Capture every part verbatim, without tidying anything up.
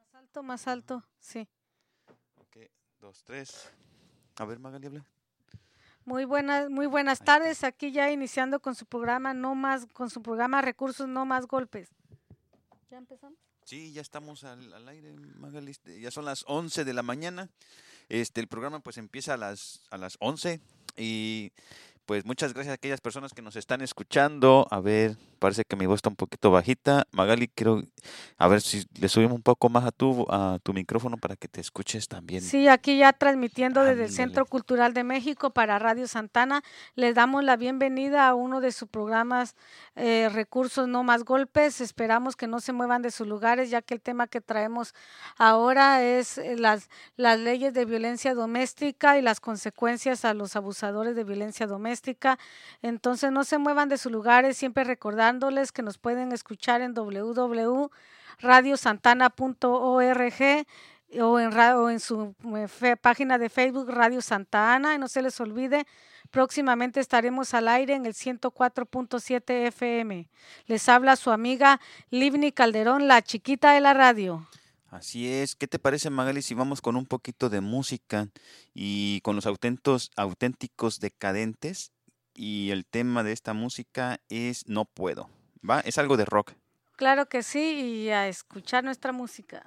Más alto, más alto, sí. Ok, dos, tres. A ver, Magali, habla. Muy buenas, muy buenas Ahí tardes. está. Aquí ya iniciando con su programa No Más, con su programa Recursos No Más Golpes. ¿Ya empezamos? Sí, ya estamos al, al aire, Magali. este, Ya son las once de la mañana. Este, el programa pues empieza a las, a las once y pues muchas gracias a aquellas personas que nos están escuchando. A ver, parece que mi voz está un poquito bajita. Magali, quiero a ver si le subimos un poco más a tu, a tu micrófono para que te escuches también. Sí, aquí ya transmitiendo desde el Ándale. Centro Cultural de México para Radio Santana. Les damos la bienvenida a uno de sus programas eh, Recursos No Más Golpes. Esperamos que no se muevan de sus lugares, ya que el tema que traemos ahora es eh, las, las leyes de violencia doméstica y las consecuencias a los abusadores de violencia doméstica. Entonces, no se muevan de sus lugares, siempre recordándoles que nos pueden escuchar en w w w punto radio santana punto org o en, o en su fe, página de Facebook Radio Santa Ana. Y no se les olvide, próximamente estaremos al aire en el ciento cuatro punto siete F M. Les habla su amiga Livni Calderón, la chiquita de la radio. Así es. ¿Qué te parece, Magali, si vamos con un poquito de música y con los auténticos, auténticos decadentes? Y el tema de esta música es No Puedo, ¿va? Es algo de rock. Claro que sí, y a escuchar nuestra música.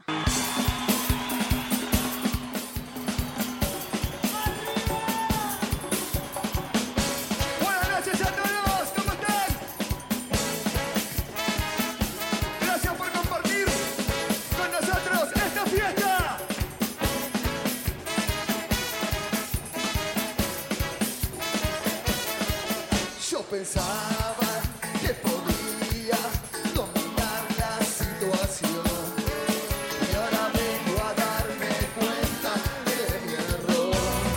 Pensaba que podía dominar la situación y ahora vengo a darme cuenta de mi error.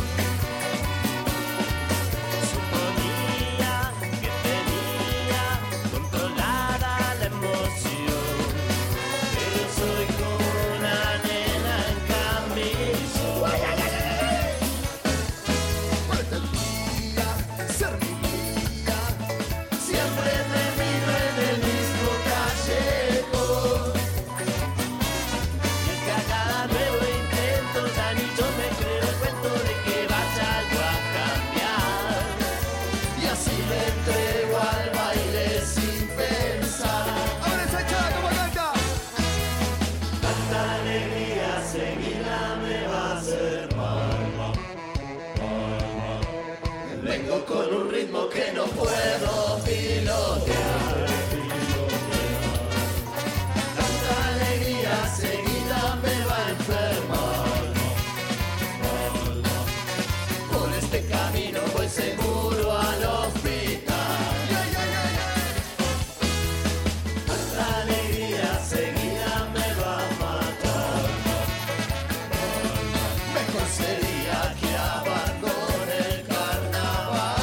Suponía que tenía controlada la emoción, pero soy como una nena en camisón. Pretendía ser mi con un ritmo que no puedo pilotear. Tanta alegría seguida me va a enfermar. Por este camino voy seguro al hospital. Tanta alegría seguida me va a matar. Mejor sería que abandone el carnaval.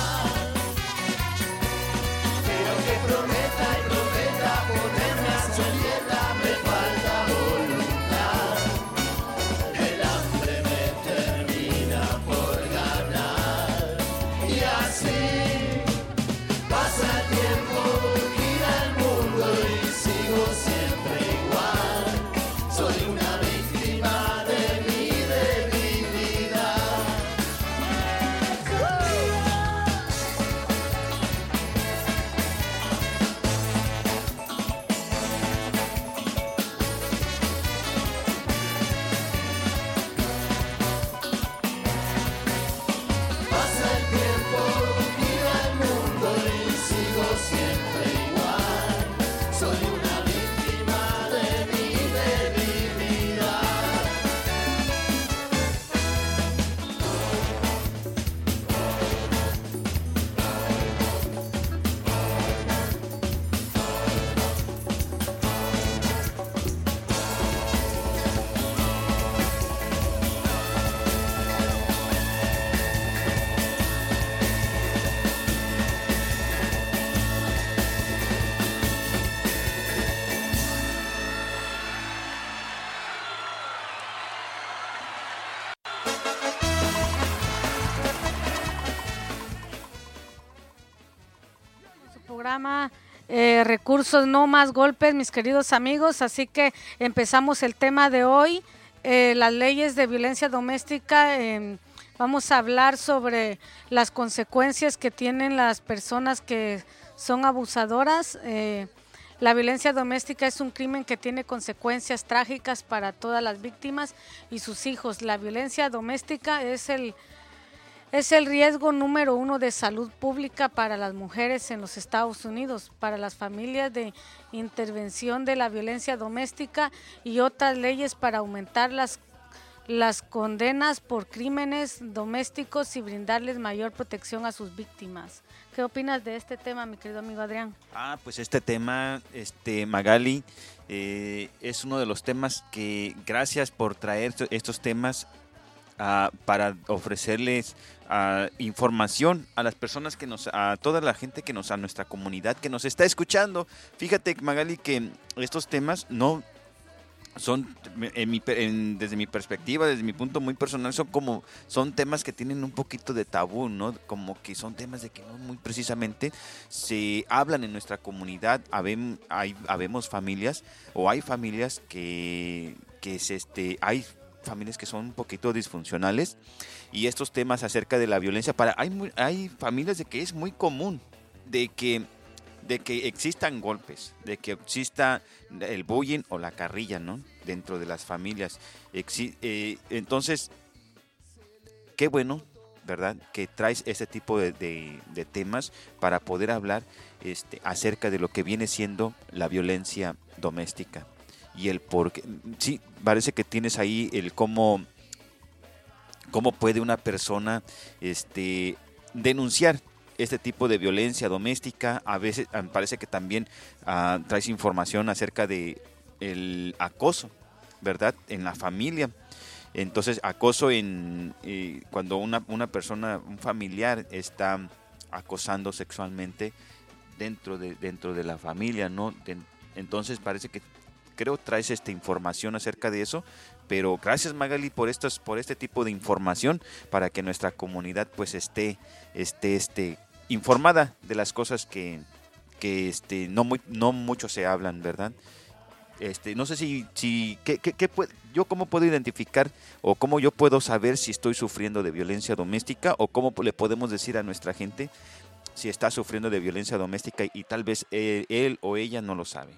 Programa eh, recursos no más golpes, mis queridos amigos. Así que empezamos el tema de hoy, eh, las leyes de violencia doméstica. Eh, vamos a hablar sobre las consecuencias que tienen las personas que son abusadoras. Eh, la violencia doméstica es un crimen que tiene consecuencias trágicas para todas las víctimas y sus hijos. La violencia doméstica es el Es el riesgo número uno de salud pública para las mujeres en los Estados Unidos, para las familias de intervención de la violencia doméstica y otras leyes para aumentar las, las condenas por crímenes domésticos y brindarles mayor protección a sus víctimas. ¿Qué opinas de este tema, mi querido amigo Adrián? Ah, pues este tema, este Magali, eh, es uno de los temas que, gracias por traer estos temas uh, para ofrecerles uh, información a las personas que nos, a toda la gente que nos, a nuestra comunidad que nos está escuchando. Fíjate, Magali, que estos temas no son, en mi, en, desde mi perspectiva, desde mi punto muy personal, son como, son temas que tienen un poquito de tabú, ¿no? Como que son temas de que no muy precisamente se hablan en nuestra comunidad. Habem, hay, habemos familias, o hay familias que, que es este, hay familias que son un poquito disfuncionales, y estos temas acerca de la violencia, para, hay, muy, hay familias de que es muy común, de que de que existan golpes, de que exista el bullying o la carrilla, ¿no? Dentro de las familias. Exi eh, entonces, qué bueno, ¿verdad? Que traes ese tipo de, de, de temas para poder hablar este, acerca de lo que viene siendo la violencia doméstica. Y el por qué. Sí, parece que tienes ahí el cómo, cómo puede una persona este, denunciar este tipo de violencia doméstica. A veces me parece que también uh, traes información acerca de el acoso, ¿verdad? En la familia. Entonces, acoso en eh, cuando una, una persona, un familiar está acosando sexualmente dentro de, dentro de la familia, ¿no? De, entonces, parece que creo traes esta información acerca de eso. Pero gracias, Magali, por estos, por este tipo de información, para que nuestra comunidad pues esté, esté, esté informada de las cosas que, que este, no muy, no mucho se hablan, ¿verdad? Este, no sé si, si ¿qué, qué, qué puede, yo cómo puedo identificar o cómo yo puedo saber si estoy sufriendo de violencia doméstica, o cómo le podemos decir a nuestra gente si está sufriendo de violencia doméstica y tal vez él, él o ella no lo sabe.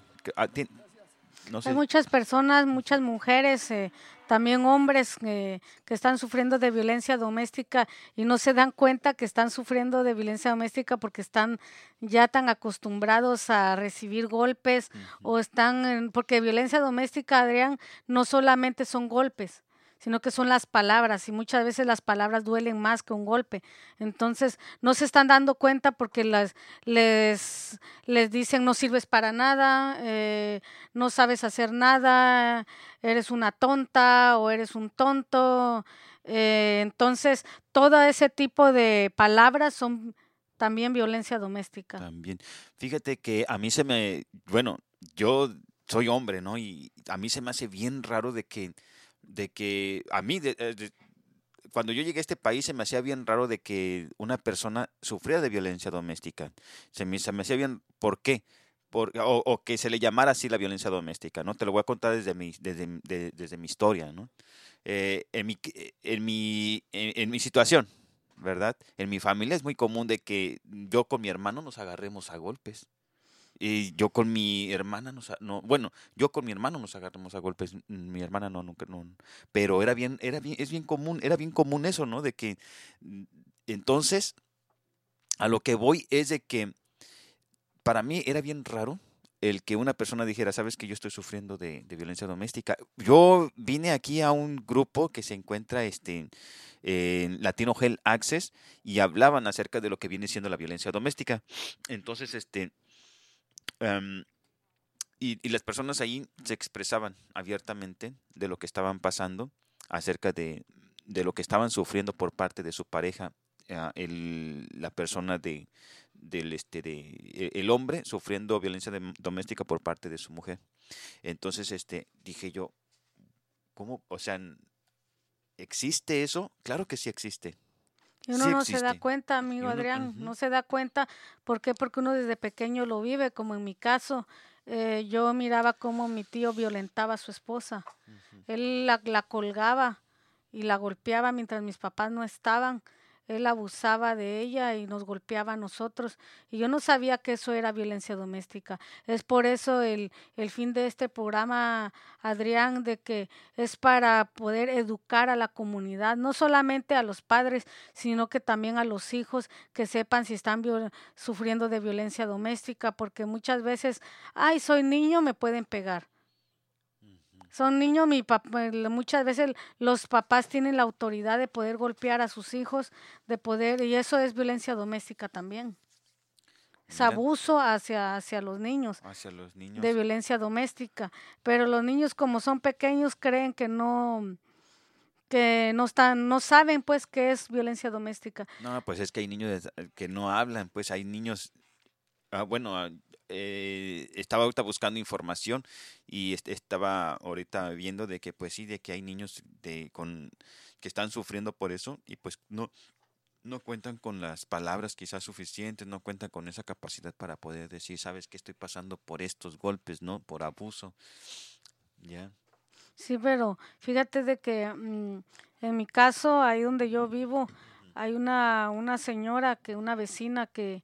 No sé. Hay muchas personas, muchas mujeres, eh, también hombres eh, que están sufriendo de violencia doméstica y no se dan cuenta que están sufriendo de violencia doméstica porque están ya tan acostumbrados a recibir golpes. Uh-huh. O están, en, porque violencia doméstica, Adrián, no solamente son golpes, sino que son las palabras, y muchas veces las palabras duelen más que un golpe. Entonces no se están dando cuenta porque las, les, les dicen no sirves para nada, eh, no sabes hacer nada, eres una tonta o eres un tonto. Eh, entonces todo ese tipo de palabras son también violencia doméstica. También. Fíjate que a mí se me, bueno, yo soy hombre, ¿no? Y a mí se me hace bien raro de que de que a mí, de, de, cuando yo llegué a este país, se me hacía bien raro de que una persona sufriera de violencia doméstica. Se me, se me hacía bien, ¿por qué? Por, o, o que se le llamara así la violencia doméstica, ¿no? Te lo voy a contar desde mi, desde, de, desde mi historia, ¿no? Eh, en, mi, en, mi, en, en mi situación, ¿verdad? En mi familia es muy común de que yo con mi hermano nos agarremos a golpes. Y yo con mi hermana, nos, no, bueno, yo con mi hermano nos agarramos a golpes, mi hermana no, nunca, no, pero era bien, era bien, es bien común, era bien común eso, ¿no? De que, entonces, a lo que voy es de que, para mí era bien raro el que una persona dijera, sabes que yo estoy sufriendo de, de violencia doméstica. Yo vine aquí a un grupo que se encuentra este, en Latino Health Access, y hablaban acerca de lo que viene siendo la violencia doméstica. Entonces, este... Um, y, y las personas ahí se expresaban abiertamente de lo que estaban pasando, acerca de, de lo que estaban sufriendo por parte de su pareja, uh, el, la persona de, del este de el hombre sufriendo violencia de, doméstica por parte de su mujer. Entonces, este, dije yo, ¿cómo? O sea, ¿existe eso? Claro que sí existe. Y uno Sí no se da existe. cuenta, Y amigo uno, Adrián, ujú, no se da cuenta. ¿Por qué? Porque uno desde pequeño lo vive, como en mi caso. Eh, yo miraba cómo mi tío violentaba a su esposa. ujú. Él la, la colgaba y la golpeaba mientras mis papás no estaban. Él abusaba de ella y nos golpeaba a nosotros. Y yo no sabía que eso era violencia doméstica. Es por eso el, el fin de este programa, Adrián, de que es para poder educar a la comunidad, no solamente a los padres, sino que también a los hijos, que sepan si están viol- sufriendo de violencia doméstica, porque muchas veces, ay, soy niño, me pueden pegar. Son niños, mi papá, muchas veces los papás tienen la autoridad de poder golpear a sus hijos, de poder, y eso es violencia doméstica también. Es Mira, abuso hacia, hacia los niños hacia los de niños. violencia doméstica. Pero los niños, como son pequeños, creen que no, que no están, no saben pues qué es violencia doméstica. No, pues es que hay niños des- que no hablan, pues hay niños. Ah, bueno, ah, eh, estaba ahorita buscando información y este, estaba ahorita viendo de que pues sí, de que hay niños de con que están sufriendo por eso y pues no no cuentan con las palabras quizás suficientes, no cuentan con esa capacidad para poder decir, sabes que estoy pasando por estos golpes, ¿no? Por abuso, ya. Sí, pero fíjate de que mm, en mi caso, ahí donde yo vivo, hay una, una señora, que una vecina que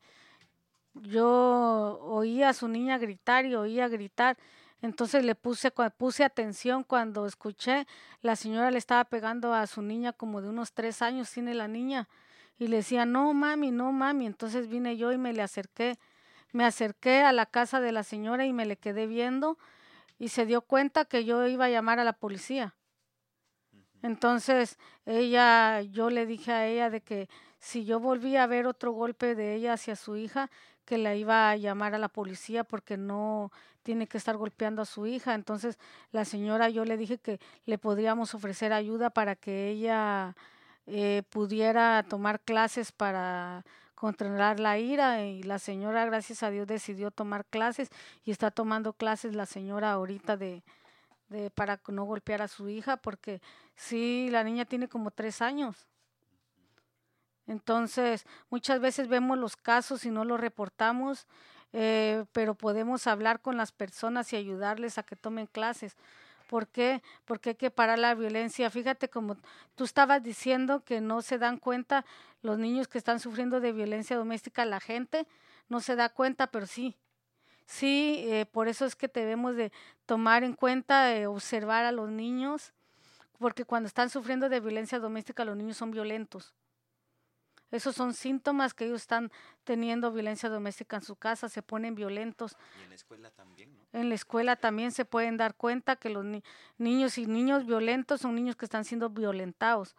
yo oía a su niña gritar y oía gritar. Entonces le puse, cua- puse atención cuando escuché, la señora le estaba pegando a su niña como de unos tres años, tiene la niña, y le decía, no mami, no mami. Entonces vine yo y me le acerqué, me acerqué a la casa de la señora y me le quedé viendo y se dio cuenta que yo iba a llamar a la policía. Entonces ella, yo le dije a ella de que si yo volvía a ver otro golpe de ella hacia su hija, que la iba a llamar a la policía porque no tiene que estar golpeando a su hija. Entonces la señora, yo le dije que le podríamos ofrecer ayuda para que ella eh, pudiera tomar clases para controlar la ira, y la señora, gracias a Dios, decidió tomar clases y está tomando clases la señora ahorita de, de para no golpear a su hija, porque sí, la niña tiene como tres años. Entonces, muchas veces vemos los casos y no los reportamos, eh, pero podemos hablar con las personas y ayudarles a que tomen clases. ¿Por qué? Porque hay que parar la violencia. Fíjate, como tú estabas diciendo, que no se dan cuenta los niños que están sufriendo de violencia doméstica, la gente no se da cuenta, pero sí. Sí, eh, por eso es que debemos de tomar en cuenta, eh, observar a los niños, porque cuando están sufriendo de violencia doméstica, los niños son violentos. Esos son síntomas que ellos están teniendo violencia doméstica en su casa, se ponen violentos. Y en la escuela también, ¿no? En la escuela también se pueden dar cuenta que los ni- niños y niños violentos son niños que están siendo violentados,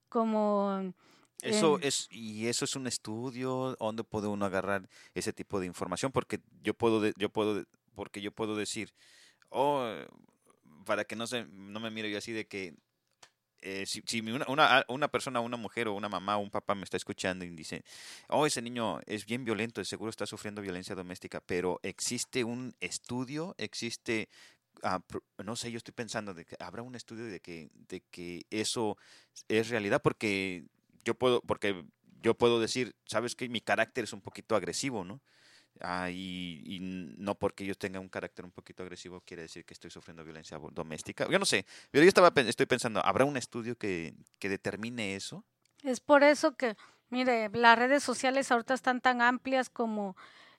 como Eso eh, es, y eso es un estudio, ¿dónde puede uno agarrar ese tipo de información? Porque yo puedo, de- yo puedo, de- porque yo puedo decir, oh, para que no se, no me mire yo así de que eh, si, si mi- una, una, una persona, una mujer o una mamá o un papá me está escuchando y dice, oh, ese niño es bien violento, de seguro está sufriendo violencia doméstica, pero existe un estudio, existe, ah, pro- no sé, yo estoy pensando de que habrá un estudio de que, de que eso es realidad, porque yo puedo, porque yo puedo decir, sabes que mi carácter es un poquito agresivo, ¿no? Ah, y, y no porque yo tenga un carácter un poquito agresivo quiere decir que estoy sufriendo violencia vo- doméstica. Yo no sé, pero yo estaba, pen- estoy pensando, ¿habrá un estudio que, que determine eso? es por eso que, mire, las redes sociales ahorita están tan amplias como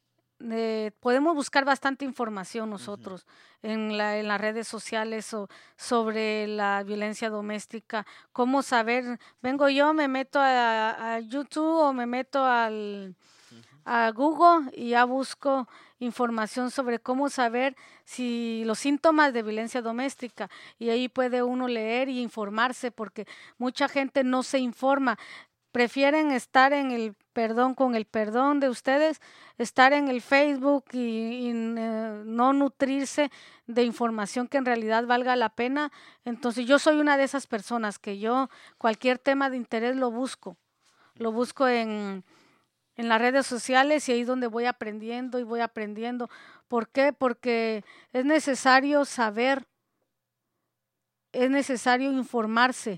eh, podemos buscar bastante información Ujú. nosotros en la, en las redes sociales o sobre la violencia doméstica. ¿Cómo saber? Vengo yo, me meto a, a YouTube o me meto al, Ujú. a Google y ya busco información sobre cómo saber si los síntomas de violencia doméstica, y ahí puede uno leer y informarse, porque mucha gente no se informa, prefieren estar en el perdón con el perdón de ustedes, estar en el Facebook y, y, eh, no nutrirse de información que en realidad valga la pena. Entonces yo soy una de esas personas que yo cualquier tema de interés lo busco, lo busco en en las redes sociales, y ahí es donde voy aprendiendo y voy aprendiendo. ¿Por qué? Porque es necesario saber, es necesario informarse,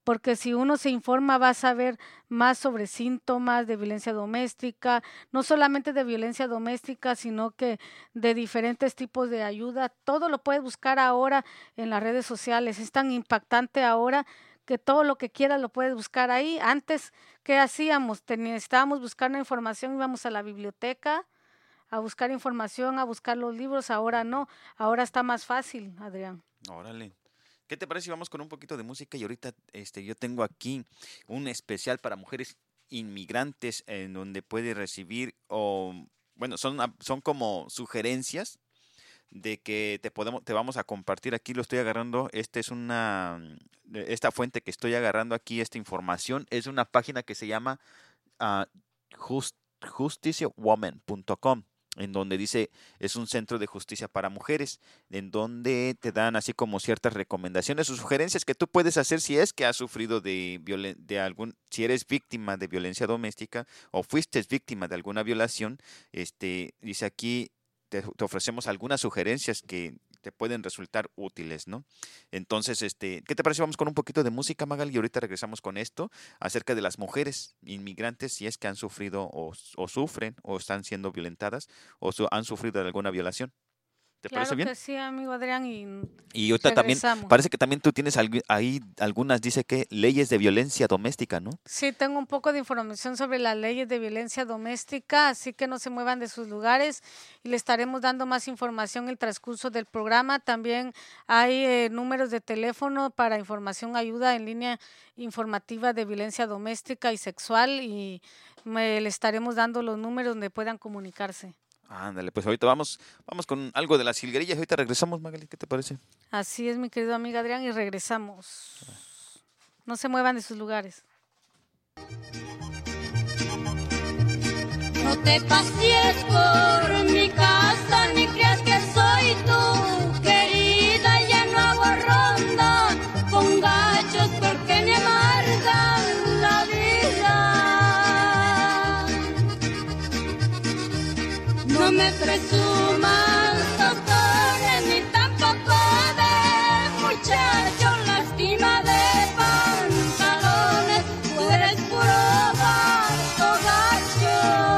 porque si uno se informa va a saber más sobre síntomas de violencia doméstica, no solamente de violencia doméstica, sino que de diferentes tipos de ayuda. Todo lo puedes buscar ahora en las redes sociales. Es tan impactante ahora que todo lo que quieras lo puedes buscar ahí. Antes, ¿qué hacíamos? Necesitábamos buscar una información, íbamos a la biblioteca a buscar información, a buscar los libros. Ahora no, ahora está más fácil, Adrián. Órale. ¿Qué te parece si vamos con un poquito de música? Y ahorita este, yo tengo aquí un especial para mujeres inmigrantes en donde puede recibir, o bueno, son, a- son como sugerencias de que te podemos, te vamos a compartir. Aquí lo estoy agarrando. Esta es una, mm, de- esta fuente que estoy agarrando aquí, esta información, es una página que se llama ah, just, justiciawoman punto com, en donde dice es un centro de justicia para mujeres, en donde te dan así como ciertas recomendaciones o sugerencias que tú puedes hacer si es que has sufrido de violen- de algún, si eres víctima de violencia doméstica o fuiste víctima de alguna violación. Este, dice aquí, te, te ofrecemos algunas sugerencias que te pueden resultar útiles, ¿no? Entonces, este, ¿qué te parece? Vamos con un poquito de música, Magali, y ahorita regresamos con esto acerca de las mujeres inmigrantes, si es que han sufrido o, o sufren o están siendo violentadas o su- han sufrido de alguna violación. ¿Te parece Claro bien? que sí, amigo Adrián, y Y ahorita también, regresamos. parece que también tú tienes algu- ahí algunas, dice que leyes de violencia doméstica, ¿no? Sí, tengo un poco de información sobre las leyes de violencia doméstica, así que no se muevan de sus lugares y le estaremos dando más información en el transcurso del programa. También hay eh, números de teléfono para información, ayuda en línea informativa de violencia doméstica y sexual, y me, le estaremos dando los números donde puedan comunicarse. Ándale, pues ahorita vamos, vamos con algo de las jilguerillas. Ahorita regresamos, Magali, ¿qué te parece? Así es, mi querido amigo Adrián, y regresamos. No se muevan de sus lugares. No te pasees por mi casa ni creas que soy tu querida. Ya no hago ronda con gachos porque me amargan la vida. No me presumas totones ni tampoco de muchacho, lástima de pantalones, tú eres puro vato gacho.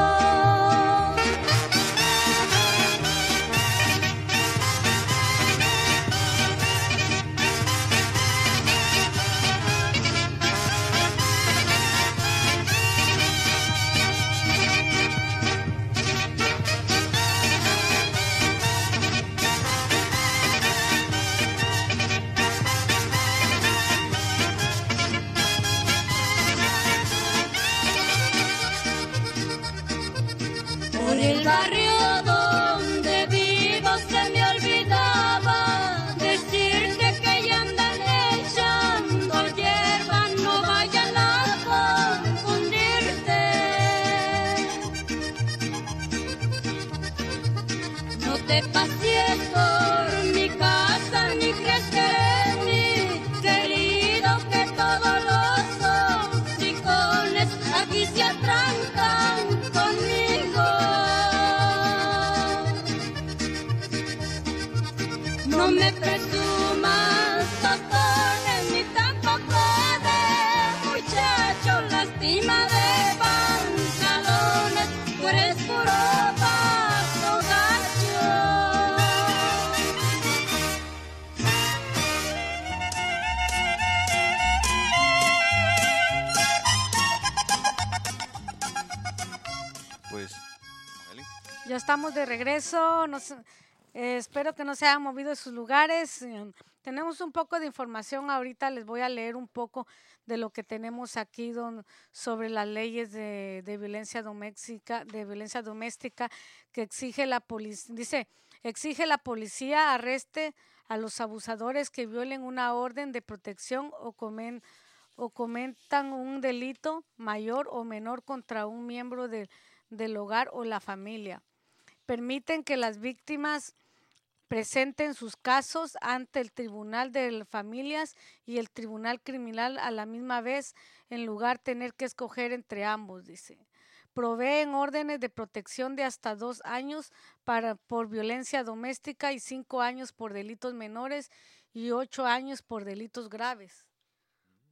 Por el barrio donde vivo se me olvidaba decirte que ya andan echando hierba, no vayan a confundirte. No te pasees por mi casa ni crees que eres mi querido, que todos los hocicones aquí se atrancan conmigo. No me presumas totones ni tampoco de muchacho, lástima de pantalones, tú eres puro vato gacho. Pues, Magali. Ya estamos de regreso. Nos, eh, espero que no se hayan movido de sus lugares. Eh, tenemos un poco de información. Ahorita les voy a leer un poco de lo que tenemos aquí don- sobre las leyes de, de violencia doméstica, de violencia doméstica que exige la policía. Dice, exige la policía arreste a los abusadores que violen una orden de protección o comen- o comentan un delito mayor o menor contra un miembro del del hogar o la familia. Permiten que las víctimas presenten sus casos ante el Tribunal de las Familias y el Tribunal Criminal a la misma vez, en lugar de tener que escoger entre ambos, dice. Proveen órdenes de protección de hasta dos años para, por violencia doméstica y cinco años por delitos menores y ocho años por delitos graves.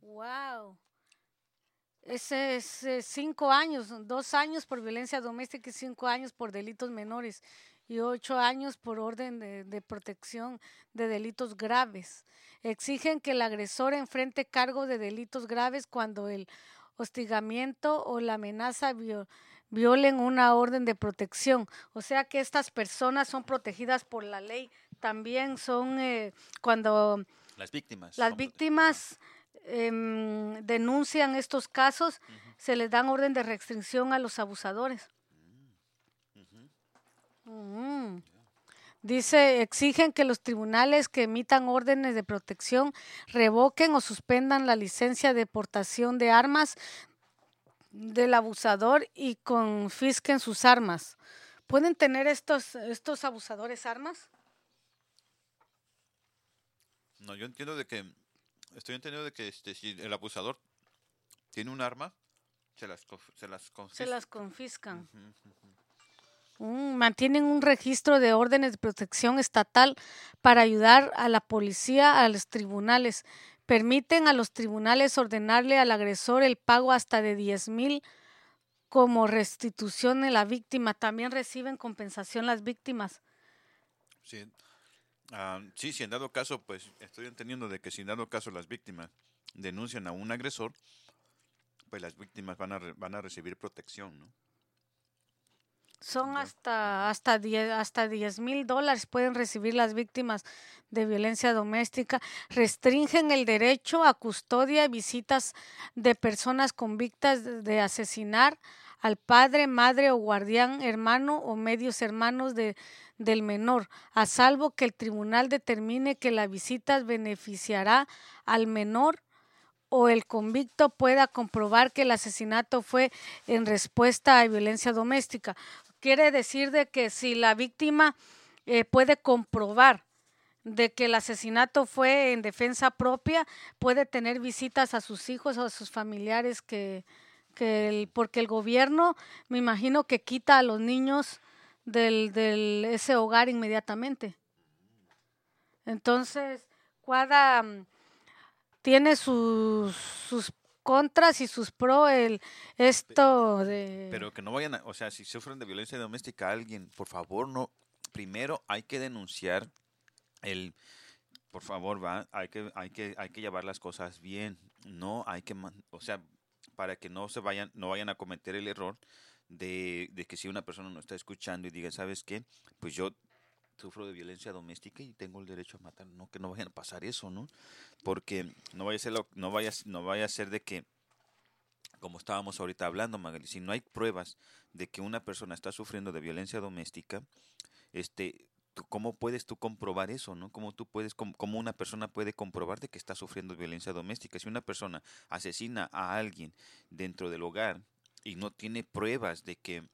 Wow. Ese es eh, cinco años, dos años por violencia doméstica y cinco años por delitos menores y ocho años por orden de, de protección de delitos graves. Exigen que el agresor enfrente cargo de delitos graves cuando el hostigamiento o la amenaza vio- violen una orden de protección. O sea que estas personas son protegidas por la ley. También son eh, cuando Las víctimas. las son prote- víctimas em, denuncian estos casos, Ujú, se les dan orden de restricción a los abusadores. ujú. Mm. Dice, exigen que los tribunales que emitan órdenes de protección revoquen o suspendan la licencia de portación de armas del abusador y confisquen sus armas. ¿Pueden tener estos, estos abusadores armas? No, yo entiendo de que, estoy entendiendo de que este, si el abusador tiene un arma, se las, conf- se las Se confisca. las confiscan. Ujú, ujú. Mm, mantienen un registro de órdenes de protección estatal para ayudar a la policía, a los tribunales. Permiten a los tribunales ordenarle al agresor el pago hasta de diez mil como restitución de la víctima. También reciben compensación las víctimas. Sí, ah, sí, si en dado caso, pues estoy entendiendo de que si en dado caso las víctimas denuncian a un agresor, pues las víctimas van a, re- van a recibir protección, ¿no? Son Ya. hasta hasta diez hasta diez mil dólares pueden recibir las víctimas de violencia doméstica. Restringen el derecho a custodia y visitas de personas convictas de, de asesinar al padre, madre o guardián, hermano o medios hermanos de, del menor, a salvo que el tribunal determine que la visita beneficiará al menor o el convicto pueda comprobar que el asesinato fue en respuesta a violencia doméstica. Quiere decir de que si la víctima eh, puede comprobar de que el asesinato fue en defensa propia, puede tener visitas a sus hijos o a sus familiares que, que el, porque el gobierno, me imagino que quita a los niños del, del ese hogar inmediatamente. Entonces, cada mm, tiene sus, sus contras y sus pros el esto de Pero que no vayan a, o sea, si sufren de violencia doméstica a alguien, por favor, no, primero hay que denunciar el, por favor, va, hay que, hay que, hay que llevar las cosas bien, no hay que, man- o sea, para que no se vayan, no vayan a cometer el error de, de que si una persona no está escuchando y diga, ¿sabes qué? Pues yo sufro de violencia doméstica y tengo el derecho a matar, no, que no vayan a pasar eso, ¿no? Porque no vaya a ser, lo- no vaya, a- no vaya a ser de que como estábamos ahorita hablando, Magali, si no hay pruebas de que una persona está sufriendo de violencia doméstica, este, tú- ¿cómo puedes tú comprobar eso, no? ¿Cómo tú puedes, com- cómo una persona puede comprobar de que está sufriendo violencia doméstica? Si una persona asesina a alguien dentro del hogar y no tiene pruebas de que,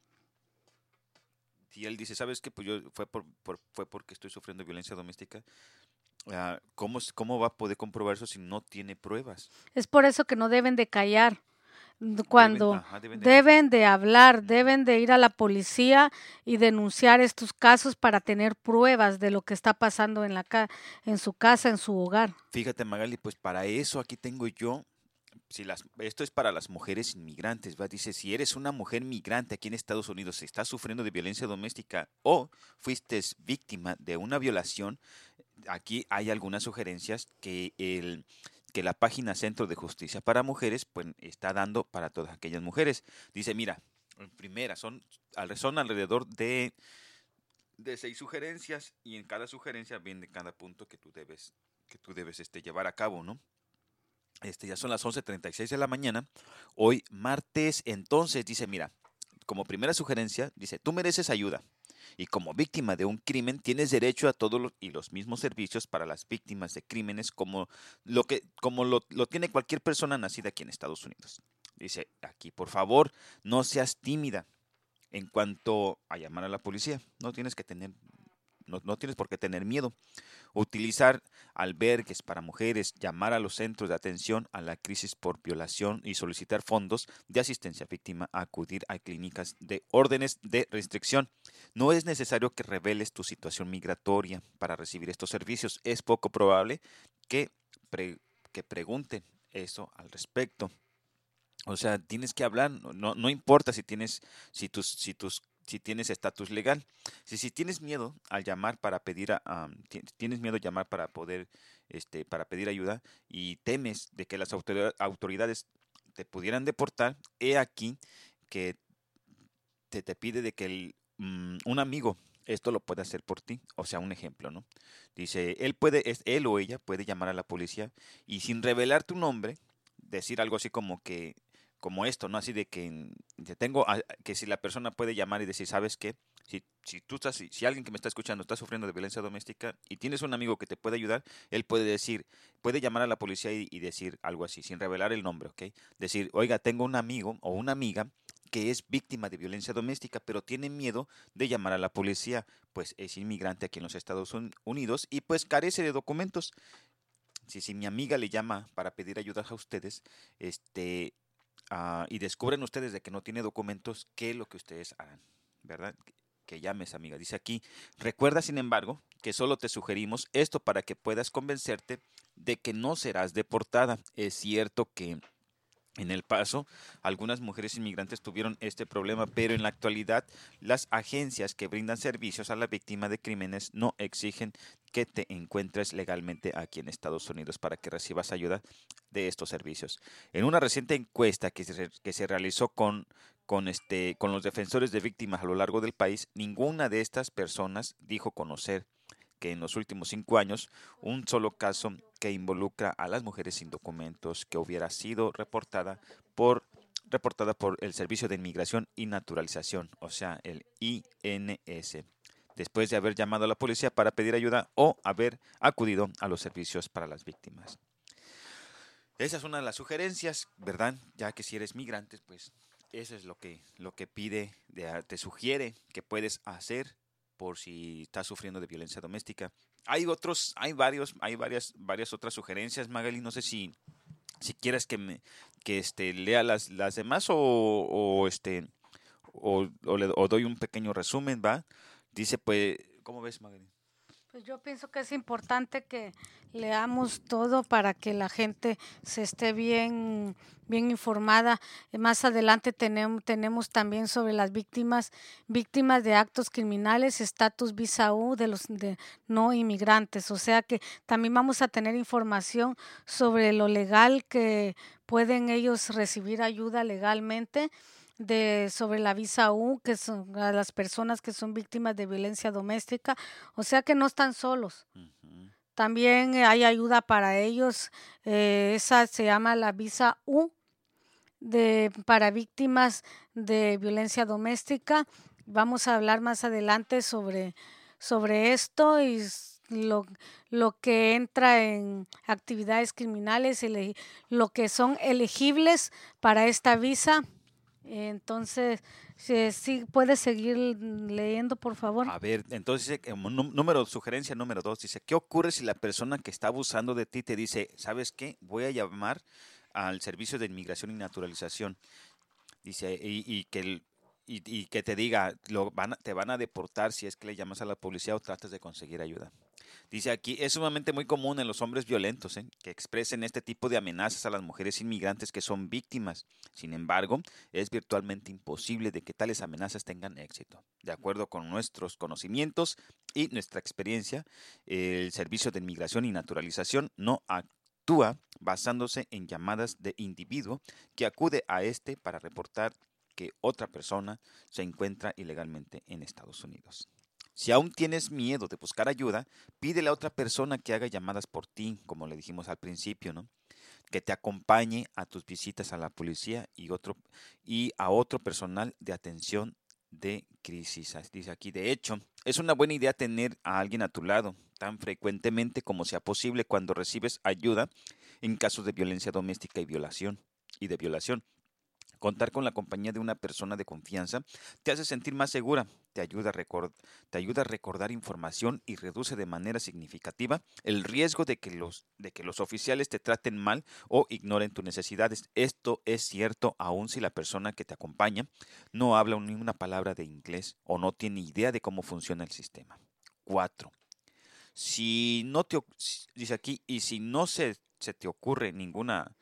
si él dice, ¿sabes qué? Pues yo fue por, por- fue porque estoy sufriendo violencia doméstica, ah, ¿cómo, s- cómo va a poder comprobar eso si no tiene pruebas? es por eso que no deben de callar n- Deben, cuando ajá, deben de deben de hablar, Ujú. deben de ir a la policía y denunciar estos casos para tener pruebas de lo que está pasando en la ca- en su casa, en su hogar. Fíjate, Magali, pues para eso aquí tengo yo, si las, esto es para las mujeres inmigrantes, ¿va? Dice, si eres una mujer migrante aquí en Estados Unidos, si estás sufriendo de violencia doméstica o fuiste víctima de una violación, aquí hay algunas sugerencias que el que la página Centro de Justicia para Mujeres pues está dando para todas aquellas mujeres. Dice, mira, en primera, son, al- son alrededor de, de seis sugerencias y en cada sugerencia viene cada punto que tú debes, que tú debes este, llevar a cabo, ¿no? Este, ya son las once treinta y seis de la mañana, hoy martes, entonces dice, mira, como primera sugerencia, dice, tú mereces ayuda y como víctima de un crimen tienes derecho a todos los, y los mismos servicios para las víctimas de crímenes como lo que como lo, lo tiene cualquier persona nacida aquí en Estados Unidos. Dice aquí, por favor, no seas tímida en cuanto a llamar a la policía. No tienes que tener no, no tienes por qué tener miedo. Utilizar albergues para mujeres, llamar a los centros de atención a la crisis por violación y solicitar fondos de asistencia víctima, acudir a clínicas de órdenes de restricción. No es necesario que reveles tu situación migratoria para recibir estos servicios. Es poco probable que, pre- que pregunten eso al respecto. O sea, tienes que hablar, no, no no importa si tienes, si tus, si tus, si tienes estatus legal. Si, si tienes miedo al llamar para pedir, a- am, ti- tienes miedo a llamar para poder, este, para pedir ayuda y temes de que las autoridad- autoridades te pudieran deportar, he aquí que te, te pide de que el, mm, un amigo esto lo puede hacer por ti. O sea, un ejemplo, ¿no? Dice, él puede, es, él o ella puede llamar a la policía y sin revelar tu nombre, decir algo así como que, como esto, ¿no? Así de que mm, te tengo, a- que si la persona puede llamar y decir, ¿sabes qué? Si, si tú estás, si, si alguien que me está escuchando está sufriendo de violencia doméstica y tienes un amigo que te puede ayudar, él puede decir, puede llamar a la policía y, y decir algo así, sin revelar el nombre, ¿ok? Decir, oiga, tengo un amigo o una amiga que es víctima de violencia doméstica, pero tiene miedo de llamar a la policía, pues es inmigrante aquí en los Estados Un- Unidos y pues carece de documentos. Si, si mi amiga le llama para pedir ayuda a ustedes, este, ah, y descubren ustedes de que no tiene documentos, ¿qué es lo que ustedes harán? ¿Verdad? Que que llames, amiga. Dice aquí, recuerda, sin embargo, que solo te sugerimos esto para que puedas convencerte de que no serás deportada. Es cierto que en El Paso, algunas mujeres inmigrantes tuvieron este problema, pero en la actualidad las agencias que brindan servicios a la víctima de crímenes no exigen que te encuentres legalmente aquí en Estados Unidos para que recibas ayuda de estos servicios. En una reciente encuesta que se, que se realizó con, con, este, con los defensores de víctimas a lo largo del país, ninguna de estas personas dijo conocer que en los últimos cinco años un solo caso que involucra a las mujeres sin documentos que hubiera sido reportada por reportada por el Servicio de Inmigración y Naturalización, o sea, el I N S, después de haber llamado a la policía para pedir ayuda o haber acudido a los servicios para las víctimas. Esa es una de las sugerencias, ¿verdad? Ya que si eres migrante, pues eso es lo que, lo que pide, de- te sugiere que puedes hacer por si estás sufriendo de violencia doméstica. Hay otros, hay varios, hay varias, varias otras sugerencias, Magali. No sé si, si quieres que me, que este lea las, las demás o, o este o, o le o doy un pequeño resumen, ¿va? Dice, pues, ¿cómo ves, Magali? Pues yo pienso que es importante que leamos todo para que la gente se esté bien, bien informada. Eh, Más adelante tenemos, tenemos también sobre las víctimas, víctimas de actos criminales, estatus visa U de los de no inmigrantes. O sea que también vamos a tener información sobre lo legal que pueden ellos recibir ayuda legalmente de sobre la visa U, que son a las personas que son víctimas de violencia doméstica, o sea que no están solos. Ujú. También eh, hay ayuda para ellos. Eh, esa se llama la visa U de, para víctimas de violencia doméstica. Vamos a hablar más adelante sobre, sobre esto y s- lo, lo que entra en actividades criminales, ele- lo que son elegibles para esta visa. Entonces, sí, sí, puedes seguir leyendo, por favor. A ver, entonces dice, que, como nú- número, sugerencia número dos, dice, ¿qué ocurre si la persona que está abusando de ti te dice, ¿sabes qué? Voy a llamar al Servicio de Inmigración y Naturalización. Dice, y, y que el- y, y que te diga, lo van a- te van a deportar si es que le llamas a la policía o tratas de conseguir ayuda. Dice aquí, es sumamente muy común en los hombres violentos, ¿eh?, que expresen este tipo de amenazas a las mujeres inmigrantes que son víctimas. Sin embargo, es virtualmente imposible de que tales amenazas tengan éxito. De acuerdo con nuestros conocimientos y nuestra experiencia, el Servicio de Inmigración y Naturalización no actúa basándose en llamadas de individuo que acude a este para reportar que otra persona se encuentra ilegalmente en Estados Unidos. Si aún tienes miedo de buscar ayuda, pídele a otra persona que haga llamadas por ti, como le dijimos al principio, ¿no? Que te acompañe a tus visitas a la policía y otro y a otro personal de atención de crisis. As- Dice aquí, de hecho, es una buena idea tener a alguien a tu lado tan frecuentemente como sea posible cuando recibes ayuda en casos de violencia doméstica y violación y de violación. Contar con la compañía de una persona de confianza te hace sentir más segura, te ayuda a recor- te ayuda a recordar información y reduce de manera significativa el riesgo de que los, de que los oficiales te traten mal o ignoren tus necesidades. Esto es cierto aun si la persona que te acompaña no habla ni una palabra de inglés o no tiene idea de cómo funciona el sistema. Cuatro. Si no te, oc- si- dice aquí, y si no se, se te ocurre ninguna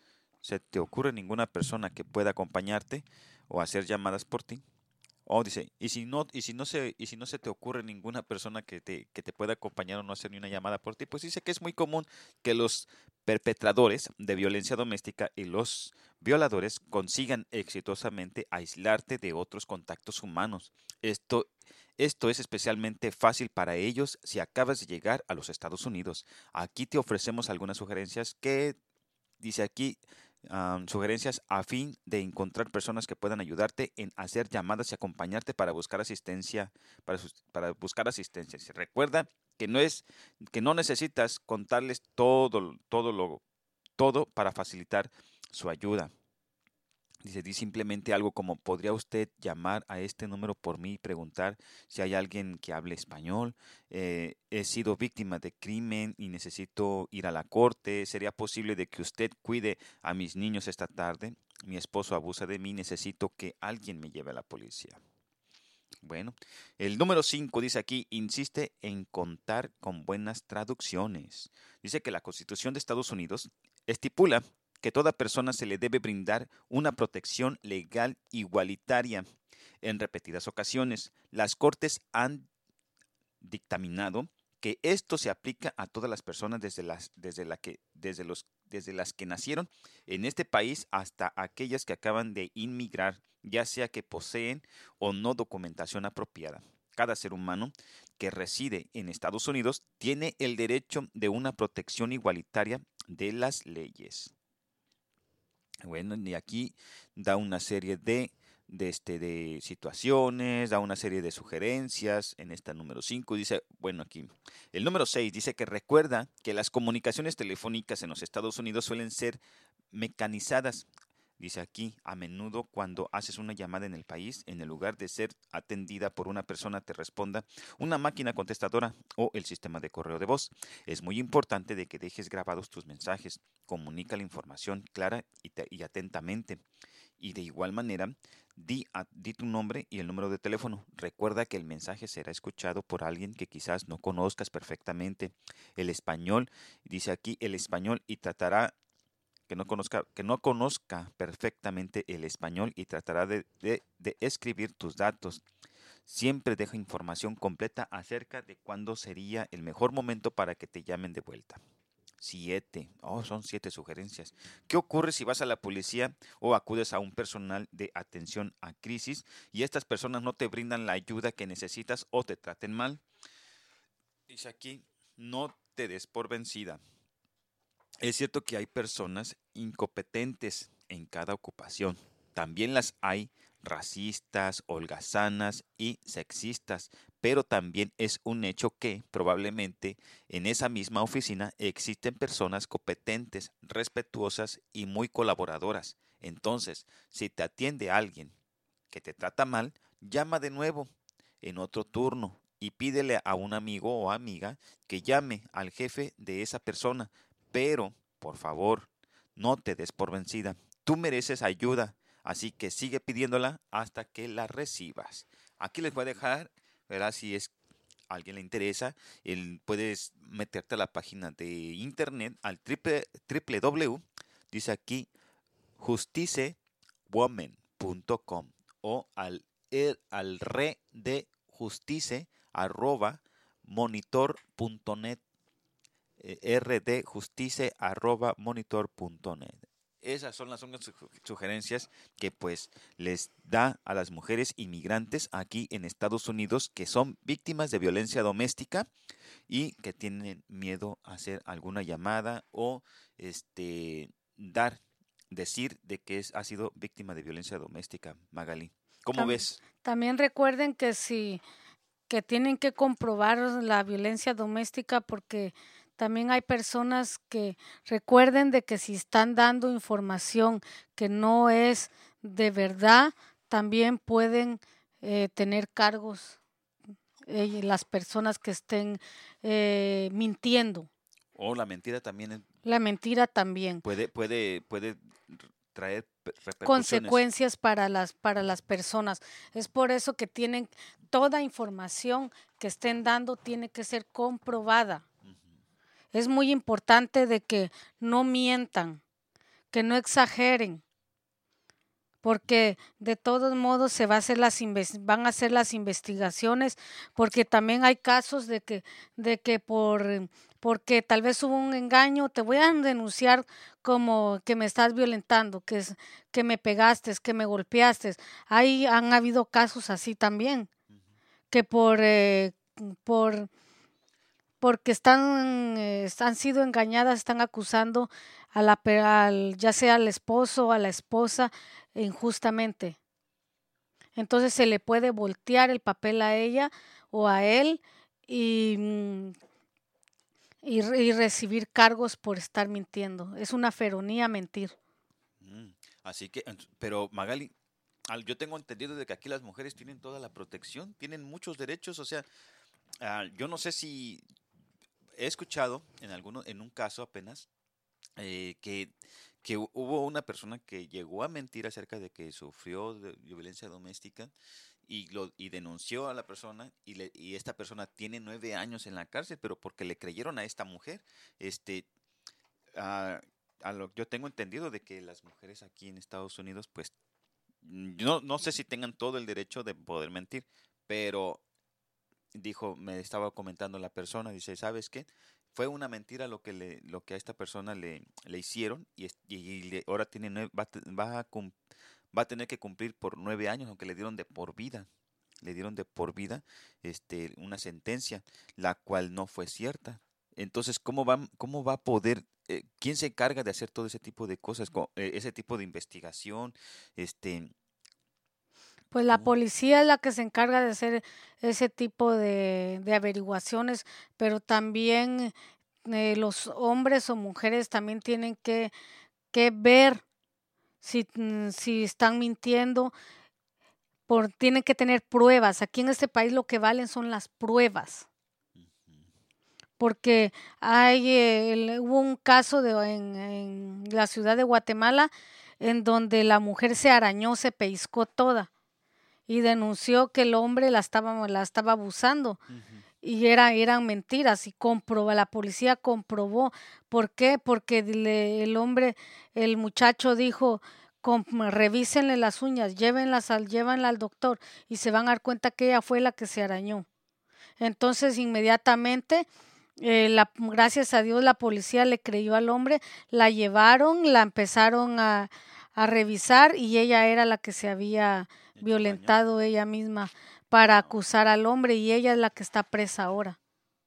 se te ocurre ninguna persona que pueda acompañarte o hacer llamadas por ti. Oh, dice, y si no, y si no se, y si no se te ocurre ninguna persona que te, que te pueda acompañar o no hacer ni una llamada por ti, pues dice que es muy común que los perpetradores de violencia doméstica y los violadores consigan exitosamente aislarte de otros contactos humanos. Esto, esto es especialmente fácil para ellos si acabas de llegar a los Estados Unidos. Aquí te ofrecemos algunas sugerencias que dice aquí, am, sugerencias a fin de encontrar personas que puedan ayudarte en hacer llamadas y acompañarte para buscar asistencia, para, sus- para buscar asistencia. Si recuerda que no es, que no necesitas contarles todo, todo lo, todo para facilitar su ayuda. Dice, di simplemente algo como, ¿podría usted llamar a este número por mí y preguntar si hay alguien que hable español? Eh, he sido víctima de crimen y necesito ir a la corte. ¿Sería posible de que usted cuide a mis niños esta tarde? Mi esposo abusa de mí, necesito que alguien me lleve a la policía. Bueno, el número cinco dice aquí, insiste en contar con buenas traducciones. Dice que la Constitución de Estados Unidos estipula que toda persona se le debe brindar una protección legal igualitaria. En repetidas ocasiones, las cortes han dictaminado que esto se aplica a todas las personas desde las, desde la que, desde los, desde las que nacieron en este país hasta aquellas que acaban de inmigrar, ya sea que poseen o no documentación apropiada. Cada ser humano que reside en Estados Unidos tiene el derecho de una protección igualitaria de las leyes. Bueno, y aquí da una serie de, de, este, de situaciones, da una serie de sugerencias en esta número cinco. Dice, bueno, aquí, el número seis dice que recuerda que las comunicaciones telefónicas en los Estados Unidos suelen ser mecanizadas. Dice aquí, a menudo cuando haces una llamada en el país, en el lugar de ser atendida por una persona te responda una máquina contestadora o el sistema de correo de voz. Es muy importante de que dejes grabados tus mensajes, comunica la información clara y, te- y atentamente. Y de igual manera, di, a- di tu nombre y el número de teléfono. Recuerda que el mensaje será escuchado por alguien que quizás no conozcas perfectamente. El español, dice aquí, el español y tratará que no conozca, que no conozca perfectamente el español y tratará de, de- de escribir tus datos. Siempre deja información completa acerca de cuándo sería el mejor momento para que te llamen de vuelta. Siete. Oh, son siete sugerencias. ¿Qué ocurre si vas a la policía o acudes a un personal de atención a crisis y estas personas no te brindan la ayuda que necesitas o te traten mal? Dice aquí, no te des por vencida. Es cierto que hay personas incompetentes en cada ocupación. También las hay racistas, holgazanas y sexistas. Pero también es un hecho que probablemente en esa misma oficina existen personas competentes, respetuosas y muy colaboradoras. Entonces, si te atiende alguien que te trata mal, llama de nuevo en otro turno y pídele a un amigo o amiga que llame al jefe de esa persona. Pero, por favor, no te des por vencida. Tú mereces ayuda, así que sigue pidiéndola hasta que la recibas. Aquí les voy a dejar, ¿verdad? Si es a alguien le interesa, el, puedes meterte a la página de internet al triple, triple w, dice aquí, justicewoman punto com o al, el, al re de justice arroba monitor punto net eh, rdjustice arroba monitor punto net. Esas son las son las suge- sugerencias que pues les da a las mujeres inmigrantes aquí en Estados Unidos que son víctimas de violencia doméstica y que tienen miedo a hacer alguna llamada o este dar, decir de que es, ha sido víctima de violencia doméstica. Magali, ¿cómo Tam- ves? También recuerden que si que tienen que comprobar la violencia doméstica porque también hay personas que recuerden de que si están dando información que no es de verdad, también pueden eh, tener cargos eh, las personas que estén eh, mintiendo. O la mentira también es- La mentira también. puede, puede, puede r- traer pe- repercusiones. Consecuencias para las para las personas. Es por eso que tienen toda información que estén dando tiene que ser comprobada. Ujú. Es muy importante de que no mientan que no exageren, porque de todos modos se va a hacer las inves- van a hacer las investigaciones, porque también hay casos de que, de que por eh, porque tal vez hubo un engaño, te voy a denunciar como que me estás violentando, que es, que me pegaste, que me golpeaste. Ahí han habido casos así también, que por eh, por porque están, eh, han sido engañadas, están acusando a la, pe- al, ya sea al esposo o a la esposa injustamente. Entonces se le puede voltear el papel a ella o a él y, mm, y, re- y recibir cargos por estar mintiendo. Es una feronía mentir. Mm, Así que, ent- pero Magali, al- yo tengo entendido de que aquí las mujeres tienen toda la protección, tienen muchos derechos, o sea, ah, yo no sé si he escuchado en alguno, en un caso apenas, eh, que, que hu- hubo una persona que llegó a mentir acerca de que sufrió de violencia doméstica y lo y denunció a la persona y, le, y esta persona tiene nueve años en la cárcel, pero porque le creyeron a esta mujer, este, ah, a lo yo tengo entendido de que las mujeres aquí en Estados Unidos, pues, mm, no, no sé si tengan todo el derecho de poder mentir, pero dijo, me estaba comentando la persona, dice, ¿sabes qué? Fue una mentira lo que le, lo que a esta persona le, le hicieron y, es- y- y le- ahora tiene nueve- va, a te- va a cum- va a tener que cumplir por nueve años, aunque le dieron de por vida, le dieron de por vida, este, una sentencia, la cual no fue cierta. Entonces, ¿cómo va, cómo va a poder, eh, quién se encarga de hacer todo ese tipo de cosas, co- eh, ese tipo de investigación, este, Pues la cómo? policía es la que se encarga de hacer ese tipo de, de averiguaciones, pero también eh, los hombres o mujeres también tienen que, que ver si, mm, si están mintiendo, por, tienen que tener pruebas. Aquí en este país lo que valen son las pruebas, porque hay, eh, el- hubo un caso de, en, en la ciudad de Guatemala en donde la mujer se arañó, se pellizcó toda y denunció que el hombre la estaba, la estaba abusando Ujú. y era, eran mentiras y comprobó, la policía comprobó. ¿Por qué? Porque le- el hombre, el muchacho dijo, "Com- revísenle las uñas, llévenlas al, llévanla al doctor y se van a dar cuenta que ella fue la que se arañó". Entonces inmediatamente, eh, la, gracias a Dios, la policía le creyó al hombre, la llevaron, la empezaron a, a revisar y ella era la que se había Hecho daño. violentado ella misma para acusar al hombre y ella es la que está presa ahora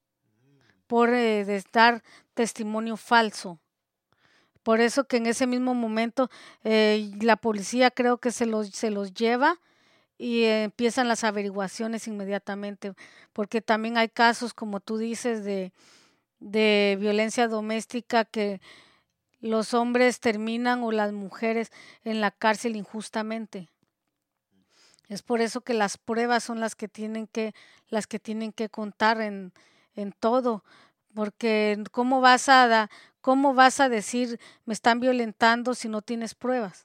por eh, de dar testimonio falso. Por eso que en ese mismo momento eh, la policía creo que se los, se los lleva y eh, empiezan las averiguaciones inmediatamente, porque también hay casos, como tú dices, de, de violencia doméstica que los hombres terminan o las mujeres en la cárcel injustamente. Es por eso que las pruebas son las que tienen que, las que tienen que contar en, en todo, porque cómo vas a da- cómo vas a decir me están violentando si no tienes pruebas.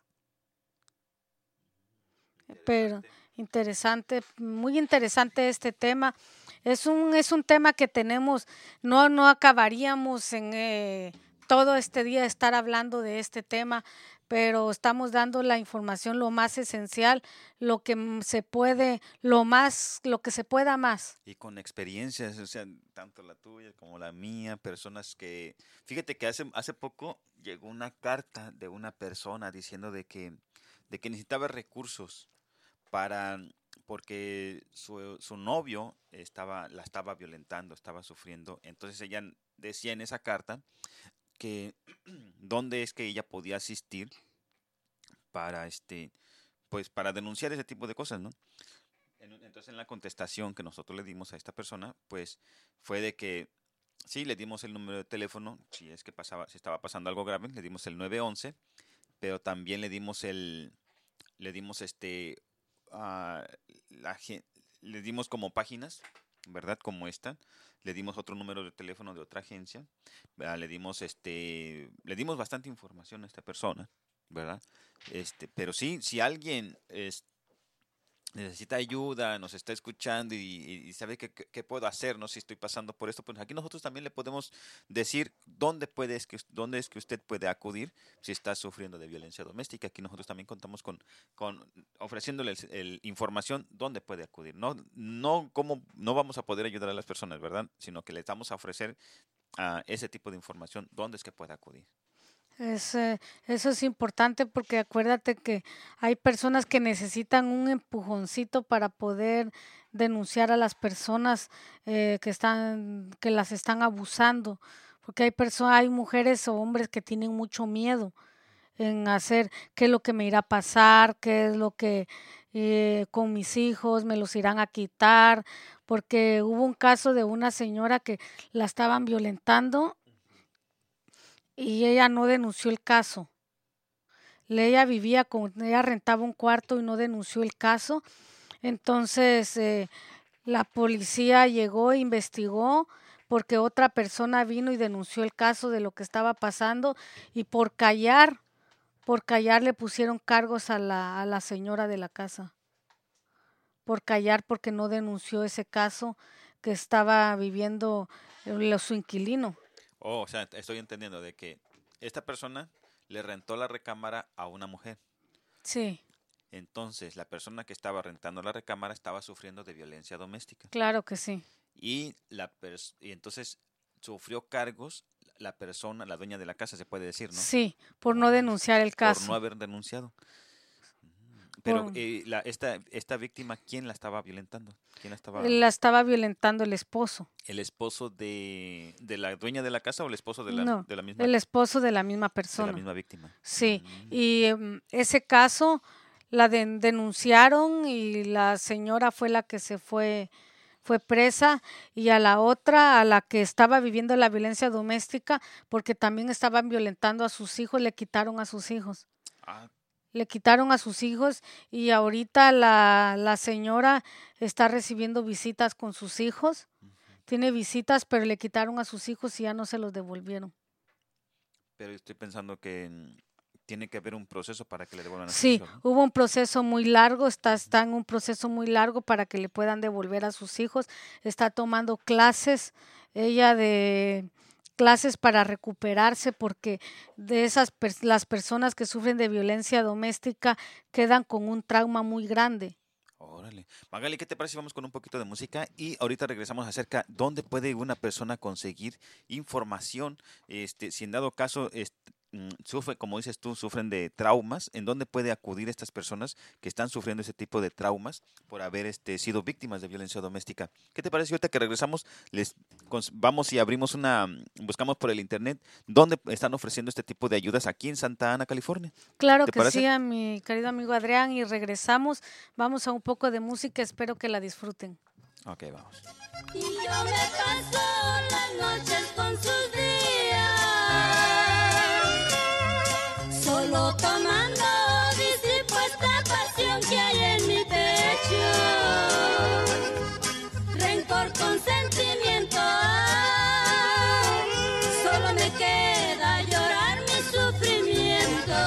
Pero interesante, muy interesante este tema. Es un, es un tema que tenemos, no, no acabaríamos en eh, todo este día estar hablando de este tema, pero estamos dando la información lo más esencial, lo que mm, se puede, lo más, lo que se pueda más. Y con experiencias, o sea, tanto la tuya como la mía, personas que, fíjate que hace, hace poco llegó una carta de una persona diciendo de que, de que necesitaba recursos para, porque su, su novio estaba, la estaba violentando, estaba sufriendo. Entonces ella decía en esa carta que dónde es que ella podía asistir para este, pues para denunciar ese tipo de cosas, ¿no? En un- Entonces en la contestación que nosotros le dimos a esta persona, pues fue de que sí, le dimos el número de teléfono, si es que pasaba, si estaba pasando algo grave, le dimos el nueve once, pero también le dimos el, le dimos este, ah, la, gen- le dimos como páginas, ¿verdad? Como esta, le dimos otro número de teléfono de otra agencia, ¿verdad? Le dimos este, le dimos bastante información a esta persona, ¿verdad? Este, pero sí, si alguien es- necesita ayuda, nos está escuchando y, y- y sabe qué, qué- qué puedo hacer, ¿no? Si estoy pasando por esto, pues aquí nosotros también le podemos decir dónde, puede, es que, us- dónde es que usted puede acudir si está sufriendo de violencia doméstica. Aquí nosotros también contamos con, con ofreciéndole el- el información dónde puede acudir. No, no, cómo, no vamos a poder ayudar a las personas, ¿verdad? Sino que les vamos a ofrecer ah, ese tipo de información, dónde es que puede acudir. Es, eh, eso es importante porque acuérdate que hay personas que necesitan un empujoncito para poder denunciar a las personas eh, que están, que las están abusando, porque hay personas, hay mujeres o hombres que tienen mucho miedo en hacer qué es lo que me irá a pasar, qué es lo que eh, con mis hijos me los irán a quitar, porque hubo un caso de una señora que la estaban violentando y ella no denunció el caso. Le- Ella vivía con, ella rentaba un cuarto y no denunció el caso. Entonces eh, la policía llegó e investigó porque otra persona vino y denunció el caso de lo que estaba pasando y por callar, por callar le pusieron cargos a la, a la señora de la casa. Por callar porque no denunció ese caso que estaba viviendo eh, lo- su inquilino. Oh, o sea, estoy entendiendo de que esta persona le rentó la recámara a una mujer. Sí, Entonces, la persona que estaba rentando la recámara estaba sufriendo de violencia doméstica. claro que sí. Y, la pers- y entonces sufrió cargos la persona, la dueña de la casa, se puede decir, ¿no? Sí, por no denunciar el Por caso. no haber denunciado. Mm, Pero Por- eh, la, esta, esta víctima, ¿quién la estaba violentando? ¿Quién la estaba? La estaba violentando el esposo. ¿El esposo de, de la dueña de la casa o el esposo de la, No, de la misma, el esposo de la misma de la persona. misma víctima? Sí, Mm. y em, ese caso la den- denunciaron y la señora fue la que se fue fue presa y a la otra, a la que estaba viviendo la violencia doméstica, porque también estaban violentando a sus hijos, le quitaron a sus hijos. Ah, Le quitaron a sus hijos y ahorita la, la señora está recibiendo visitas con sus hijos. Tiene visitas, pero le quitaron a sus hijos y ya no se los devolvieron. pero estoy pensando que mm, tiene que haber un proceso para que le devuelvan a sus Sí, hijos, ¿no? hubo un proceso muy largo, está, está en un proceso muy largo para que le puedan devolver a sus hijos. Está tomando clases, ella de clases para recuperarse, porque de esas pers- las personas que sufren de violencia doméstica quedan con un trauma muy grande. Órale. Magali, ¿qué te parece si vamos con un poquito de música? Y ahorita regresamos acerca dónde puede una persona conseguir información, este, si en dado caso este, mm, sufre, como dices tú, sufren de traumas, ¿en dónde puede acudir estas personas que están sufriendo ese tipo de traumas por haber este, sido víctimas de violencia doméstica? ¿Qué te parece si ahorita que regresamos les cons- vamos y abrimos una, mm, buscamos por el internet dónde están ofreciendo este tipo de ayudas aquí en Santa Ana, California? Claro ¿Te que parece? sí, a mi querido amigo Adrián, y regresamos. Vamos a un poco de música, espero que la disfruten. Ok, vamos. Y yo me paso las noches con sus días, solo tomando, disipo esta pasión que hay en mi pecho. Rencor con sentimiento, solo me queda llorar mi sufrimiento.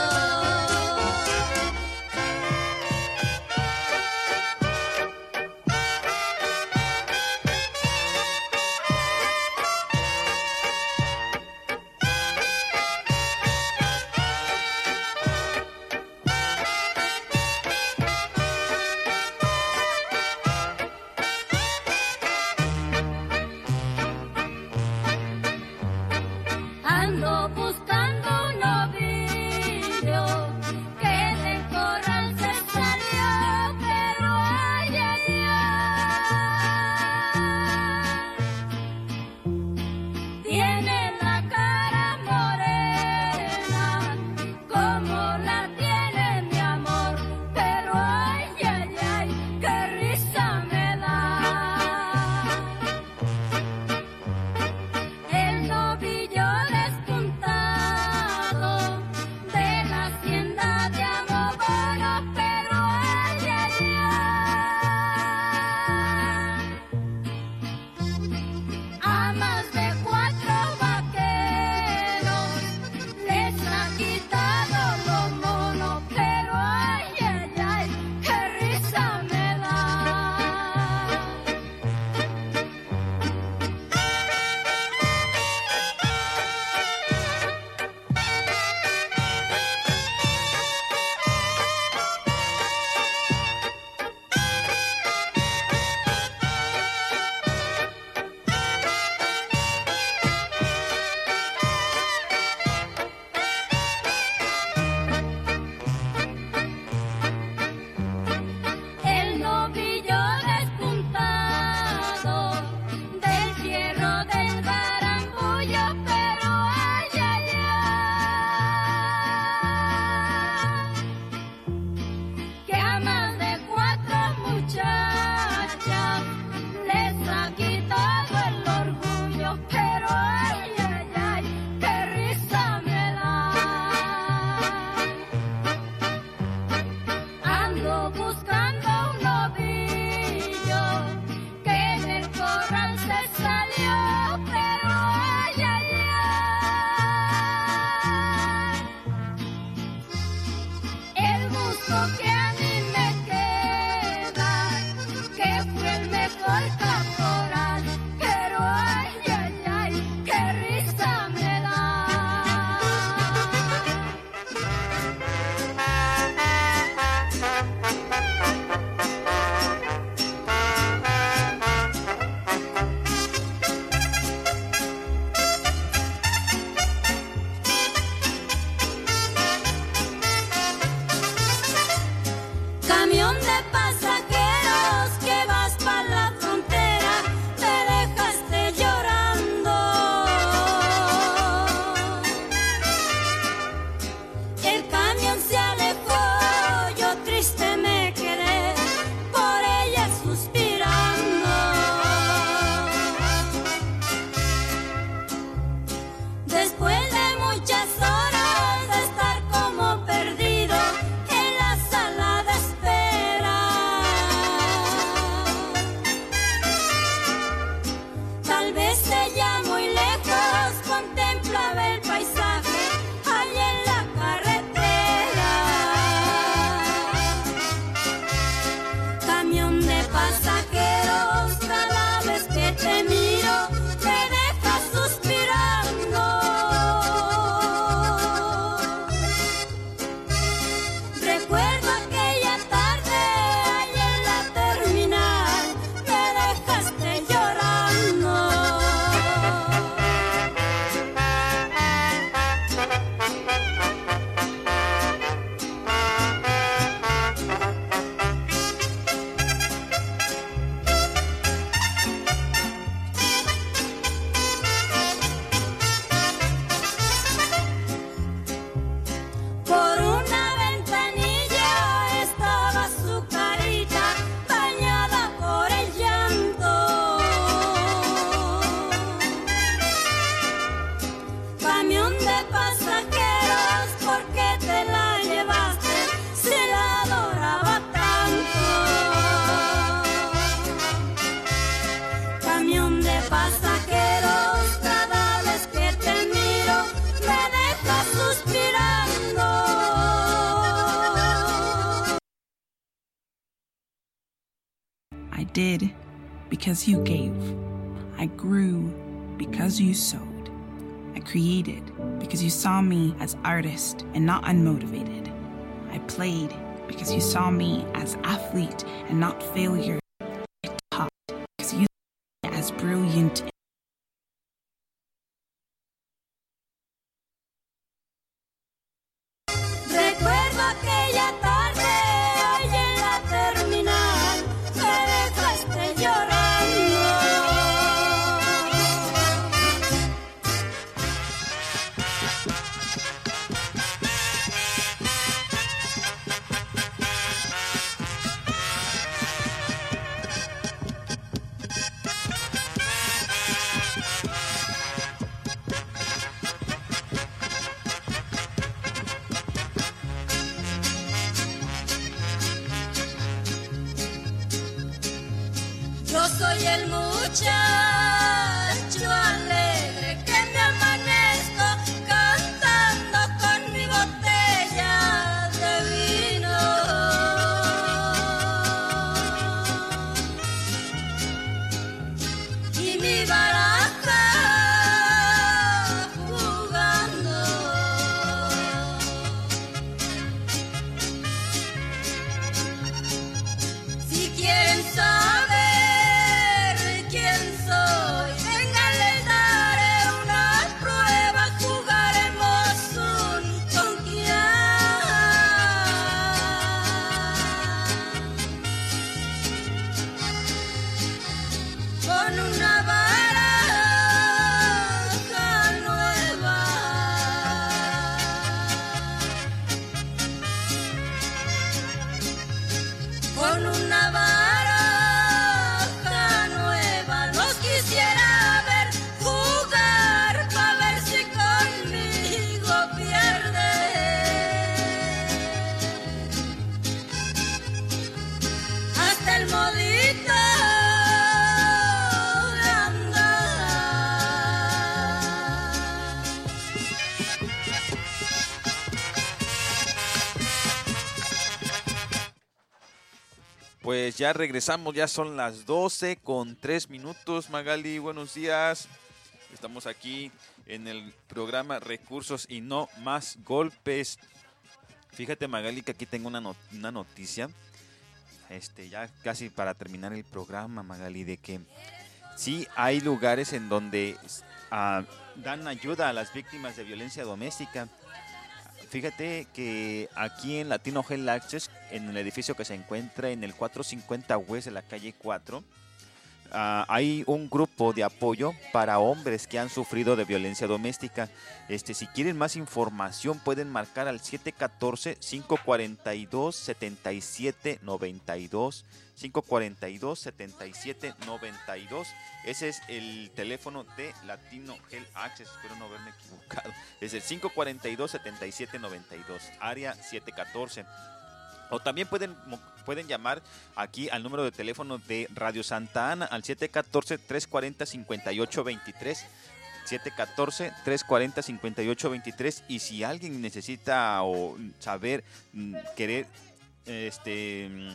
suspirando. I did because you gave. I grew because you sowed. I created because you saw me as artist and not unmotivated. I played because you saw me as athlete and not failure. I taught because you saw me as brilliant. Recuerdo aquella tarde, hoy en la terminal, me dejaste llorando. Yo soy el muchacho alegre que me amanezco cantando con mi botella de vino. Y mi baraja jugando. Si quieren saber quién soy, vengan, les daré una prueba, jugaremos un conquiar. Con una baraja nueva. Con una baraja nueva los quisiera ver jugar pa' ver si conmigo pierde. Hasta el modito de andar. Pues ya regresamos, ya son las doce con tres minutos. Magali, buenos días. Estamos aquí en el programa Recursos y No Más Golpes. Fíjate, Magali, que aquí tengo una, not- una noticia. Este, ya casi para terminar el programa, Magali, de que sí hay lugares en donde ah, dan ayuda a las víctimas de violencia doméstica. Fíjate que aquí en Latino Health Access, en el edificio que se encuentra en el cuatrocientos cincuenta West de la calle cuatro, ah, hay un grupo de apoyo para hombres que han sufrido de violencia doméstica. Este, si quieren más información pueden marcar al siete uno cuatro, cinco cuatro dos, siete siete nueve dos, cinco cuatro dos, siete siete nueve dos. Ese es el teléfono de Latino Health Access, espero no haberme equivocado. Es el cinco cuatro dos, siete siete nueve dos, área siete uno cuatro. O también pueden, mo- pueden llamar aquí al número de teléfono de Radio Santa Ana al siete uno cuatro, tres cuatro cero, cinco ocho dos tres. siete uno cuatro, tres cuatro cero, cinco ocho dos tres. Y si alguien necesita o saber, mm, querer, este, mm,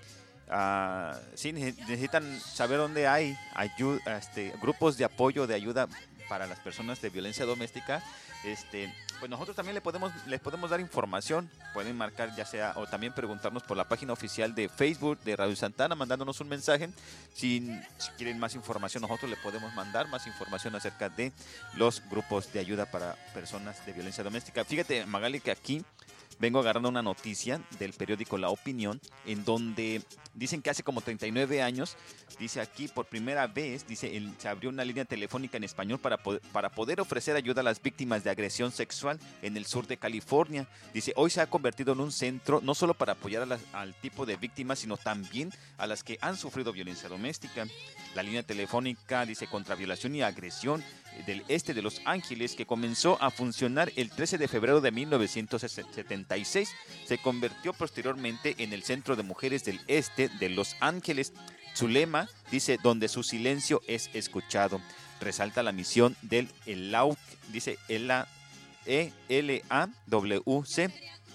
ah, sí, nece- necesitan saber dónde hay ayu- este, grupos de apoyo, de ayuda para las personas de violencia doméstica, este, pues nosotros también le podemos, les podemos dar información. Pueden marcar ya sea o también preguntarnos por la página oficial de Facebook de Radio Santana, mandándonos un mensaje. Si, si quieren más información, nosotros le podemos mandar más información acerca de los grupos de ayuda para personas de violencia doméstica. Fíjate, Magali, que aquí vengo agarrando una noticia del periódico La Opinión, en donde dicen que hace como treinta y nueve años, dice aquí por primera vez, dice, el- se abrió una línea telefónica en español para, po- para poder ofrecer ayuda a las víctimas de agresión sexual en el sur de California. Dice, hoy se ha convertido en un centro no solo para apoyar a las- al tipo de víctimas, sino también a las que han sufrido violencia doméstica. La línea telefónica, dice, contra violación y agresión del este de Los Ángeles, que comenzó a funcionar el trece de febrero de mil novecientos setenta y seis, se convirtió posteriormente en el Centro de Mujeres del Este de Los Ángeles. Su lema dice, donde su silencio es escuchado. Resalta la misión del E L A U C, dice E L A E L A W C.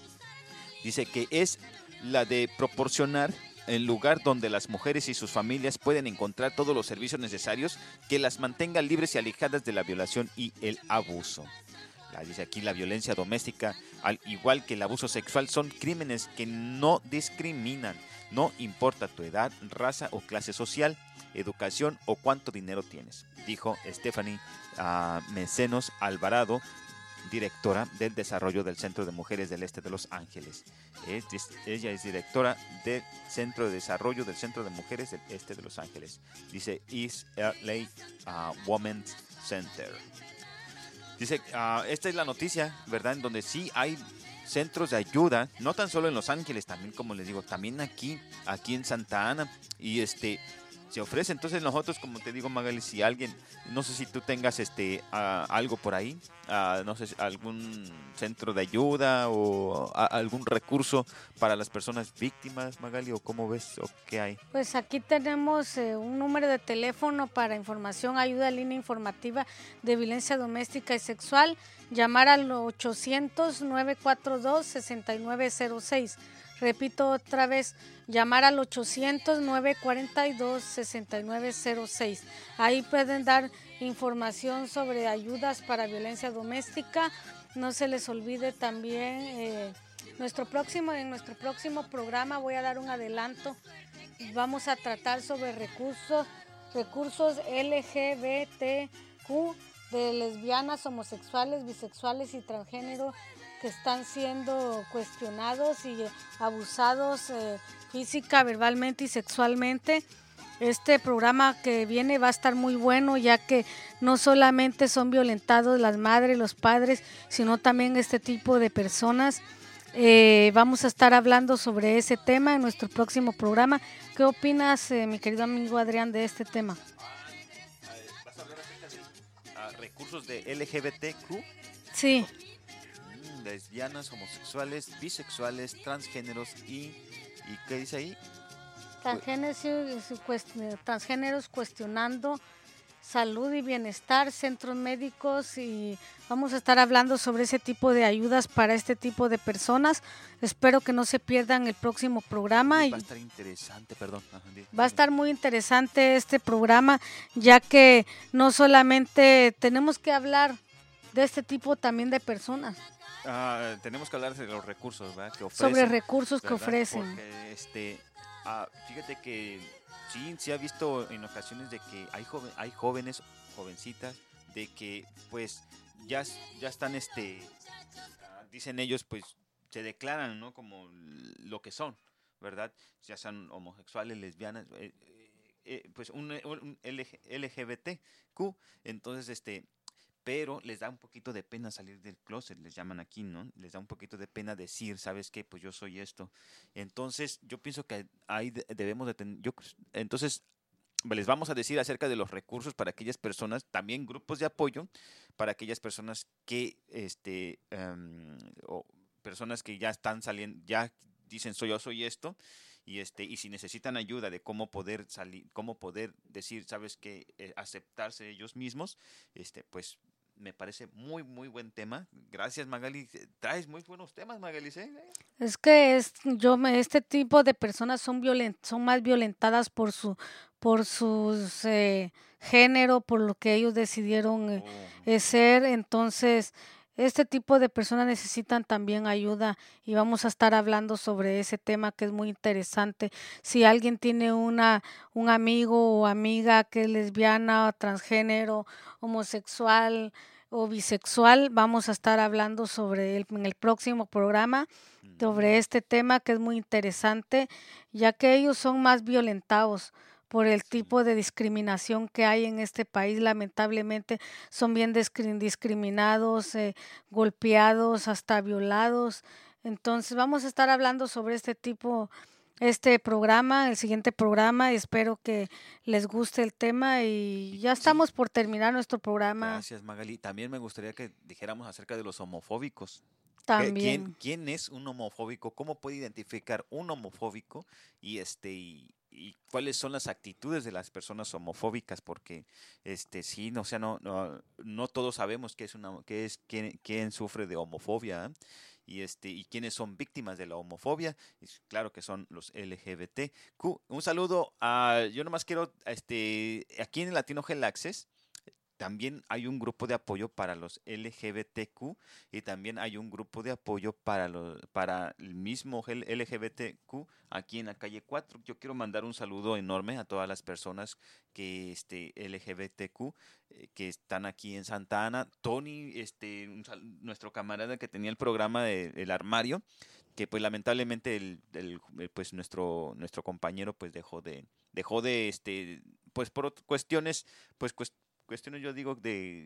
Dice que es la de proporcionar el lugar donde las mujeres y sus familias pueden encontrar todos los servicios necesarios que las mantengan libres y alejadas de la violación y el abuso. La, dice aquí, la violencia doméstica, al igual que el abuso sexual, son crímenes que no discriminan. No importa tu edad, raza o clase social, educación o cuánto dinero tienes, dijo Stephanie uh, Mecenos Alvarado, directora del desarrollo del Centro de Mujeres del Este de Los Ángeles. Es, es, ella es directora del Centro de Desarrollo del Centro de Mujeres del Este de Los Ángeles. Dice East L A uh, Women's Center. Dice, uh, esta es la noticia, ¿verdad? En donde sí hay centros de ayuda, no tan solo en Los Ángeles, también, como les digo, también aquí, aquí en Santa Ana. Y este... se ofrece. Entonces nosotros, como te digo, Magali, si alguien, no sé si tú tengas este uh, algo por ahí, uh, no sé, algún centro de ayuda o uh, algún recurso para las personas víctimas, Magali, o cómo ves, o qué hay. Pues aquí tenemos eh, un número de teléfono para información, ayuda, línea informativa de violencia doméstica y sexual. Llamar al ochocientos, nueve cuatro dos, seis nueve cero seis. Repito otra vez, llamar al ochocientos, nueve cuatro dos, seis nueve cero seis. Ahí pueden dar información sobre ayudas para violencia doméstica. No se les olvide también, eh, nuestro próximo, en nuestro próximo programa voy a dar un adelanto. Vamos a tratar sobre recursos, recursos L G B T Q de lesbianas, homosexuales, bisexuales y transgénero que están siendo cuestionados y abusados eh, física, verbalmente y sexualmente. Este programa que viene va a estar muy bueno, ya que no solamente son violentados las madres, los padres, sino también este tipo de personas. Eh, vamos a estar hablando sobre ese tema en nuestro próximo programa. ¿Qué opinas, eh, mi querido amigo Adrián, de este tema? ¿Vas a hablar acerca de uh, recursos de L G B T Q? Sí. Lesbianas, homosexuales, bisexuales, transgéneros y, ¿y qué dice ahí? Transgéneros, transgéneros cuestionando salud y bienestar, centros médicos, y vamos a estar hablando sobre ese tipo de ayudas para este tipo de personas. Espero que no se pierdan el próximo programa. Va a estar interesante, perdón. Ajá, va a estar muy interesante este programa, ya que no solamente tenemos que hablar de este tipo también de personas. Uh, tenemos que hablar de los recursos, ¿verdad? Que ofrecen, sobre recursos, ¿verdad?, que ofrecen. Porque, este, uh, fíjate que sí, sí ha visto en ocasiones de que hay, joven, hay jóvenes, jovencitas, de que pues ya, ya están, este, uh, dicen ellos, pues se declaran, ¿no?, como lo que son, ¿verdad? Ya sean homosexuales, lesbianas, eh, eh, pues un, un L G B T Q, entonces, este... pero les da un poquito de pena salir del closet, les llaman aquí, ¿no? Les da un poquito de pena decir, ¿sabes qué? Pues yo soy esto. Entonces, yo pienso que ahí debemos de tener... Yo, entonces, les vamos a decir acerca de los recursos para aquellas personas, también grupos de apoyo, para aquellas personas que, este, um, o personas que ya están saliendo, ya dicen, soy yo soy esto, y este y si necesitan ayuda de cómo poder salir, cómo poder decir, sabes que eh, aceptarse ellos mismos, este pues me parece muy muy buen tema. Gracias, Magali, traes muy buenos temas, Magali, ¿eh? Es que es yo me, este tipo de personas son violent, son más violentadas por su por sus eh, género, por lo que ellos decidieron eh, Oh. eh, ser. Entonces este tipo de personas necesitan también ayuda y vamos a estar hablando sobre ese tema que es muy interesante. Si alguien tiene una un amigo o amiga que es lesbiana, transgénero, homosexual o bisexual, vamos a estar hablando sobre el, en el próximo programa sobre este tema que es muy interesante, ya que ellos son más violentados por el tipo de discriminación que hay en este país. Lamentablemente son bien discriminados, eh, golpeados, hasta violados. Entonces vamos a estar hablando sobre este tipo, este programa, el siguiente programa. Espero que les guste el tema y ya estamos Sí. por terminar nuestro programa. Gracias, Magali. También me gustaría que dijéramos acerca de los homofóbicos. También. ¿Quién, quién es un homofóbico? ¿Cómo puede identificar un homofóbico? Y este y y cuáles son las actitudes de las personas homofóbicas, porque este sí, no, o sea, no, no, no todos sabemos qué es una, qué es, quién, quién sufre de homofobia, ¿eh? Y este, y quiénes son víctimas de la homofobia. Y claro que son los L G B T Q. Un saludo a, yo nomás quiero, este, aquí en Latino Hell Access también hay un grupo de apoyo para los L G B T Q y también hay un grupo de apoyo para los para el mismo L G B T Q aquí en la calle cuatro. Yo quiero mandar un saludo enorme a todas las personas que este L G B T Q eh, que están aquí en Santa Ana. Tony, este un sal- nuestro camarada que tenía el programa de El Armario, que pues lamentablemente el, el- eh, pues nuestro nuestro compañero pues dejó de dejó de este pues por ot- cuestiones pues cues- cuestiones yo digo de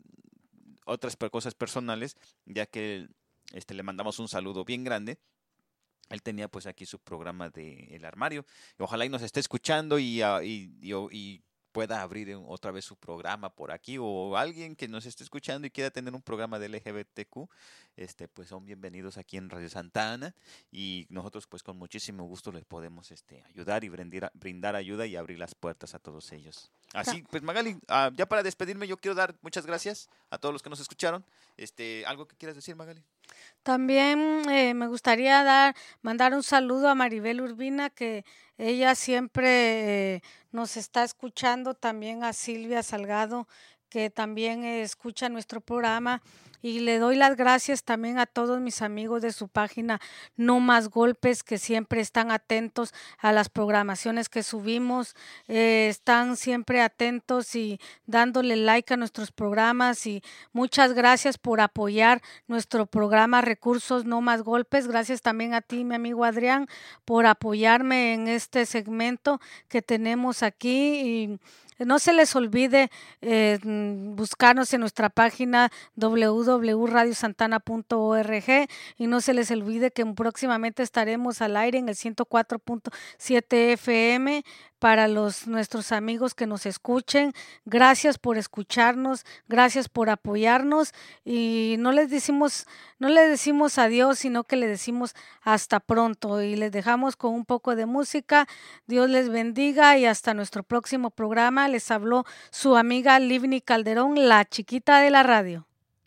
otras per- cosas personales, ya que este le mandamos un saludo bien grande. Él tenía pues aquí su programa de El Armario. Ojalá y nos esté escuchando y, ah, y, y, o- y pueda abrir en- otra vez su programa por aquí, o alguien que nos esté escuchando y quiera tener un programa de L G B T Q, este pues son bienvenidos aquí en Radio Santa Ana y nosotros pues con muchísimo gusto les podemos este ayudar y brindar, brindar ayuda y abrir las puertas a todos ellos. Así pues Magali, ah, ya para despedirme yo quiero dar muchas gracias a todos los que nos escucharon. Este, ¿algo que quieras decir, Magali? También eh, me gustaría dar, mandar un saludo a Maribel Urbina, que ella siempre eh, nos está escuchando, también a Silvia Salgado, que también eh, escucha nuestro programa. Y le doy las gracias también a todos mis amigos de su página No Más Golpes, que siempre están atentos a las programaciones que subimos, eh, están siempre atentos y dándole like a nuestros programas. Y muchas gracias por apoyar nuestro programa Recursos No Más Golpes. Gracias también a ti, mi amigo Adrián, por apoyarme en este segmento que tenemos aquí. Y no se les olvide eh, mm, buscarnos en nuestra página doble u doble u punto radio santana punto org y no se les olvide que próximamente estaremos al aire en el ciento cuatro punto siete F M para los nuestros amigos que nos escuchen. Gracias por escucharnos, gracias por apoyarnos y no les decimos no les decimos adiós, sino que le decimos hasta pronto y les dejamos con un poco de música. Dios les bendiga y hasta nuestro próximo programa. Les habló su amiga Livni Calderón, la chiquita de la radio.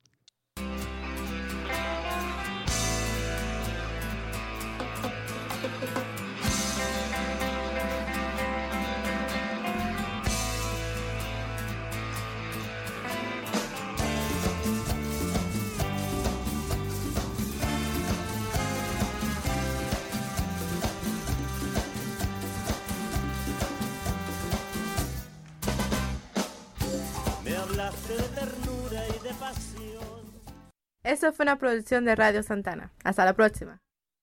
Me hablaste de ternura y de pasión. Esto fue una producción de Radio Santana. Hasta la próxima.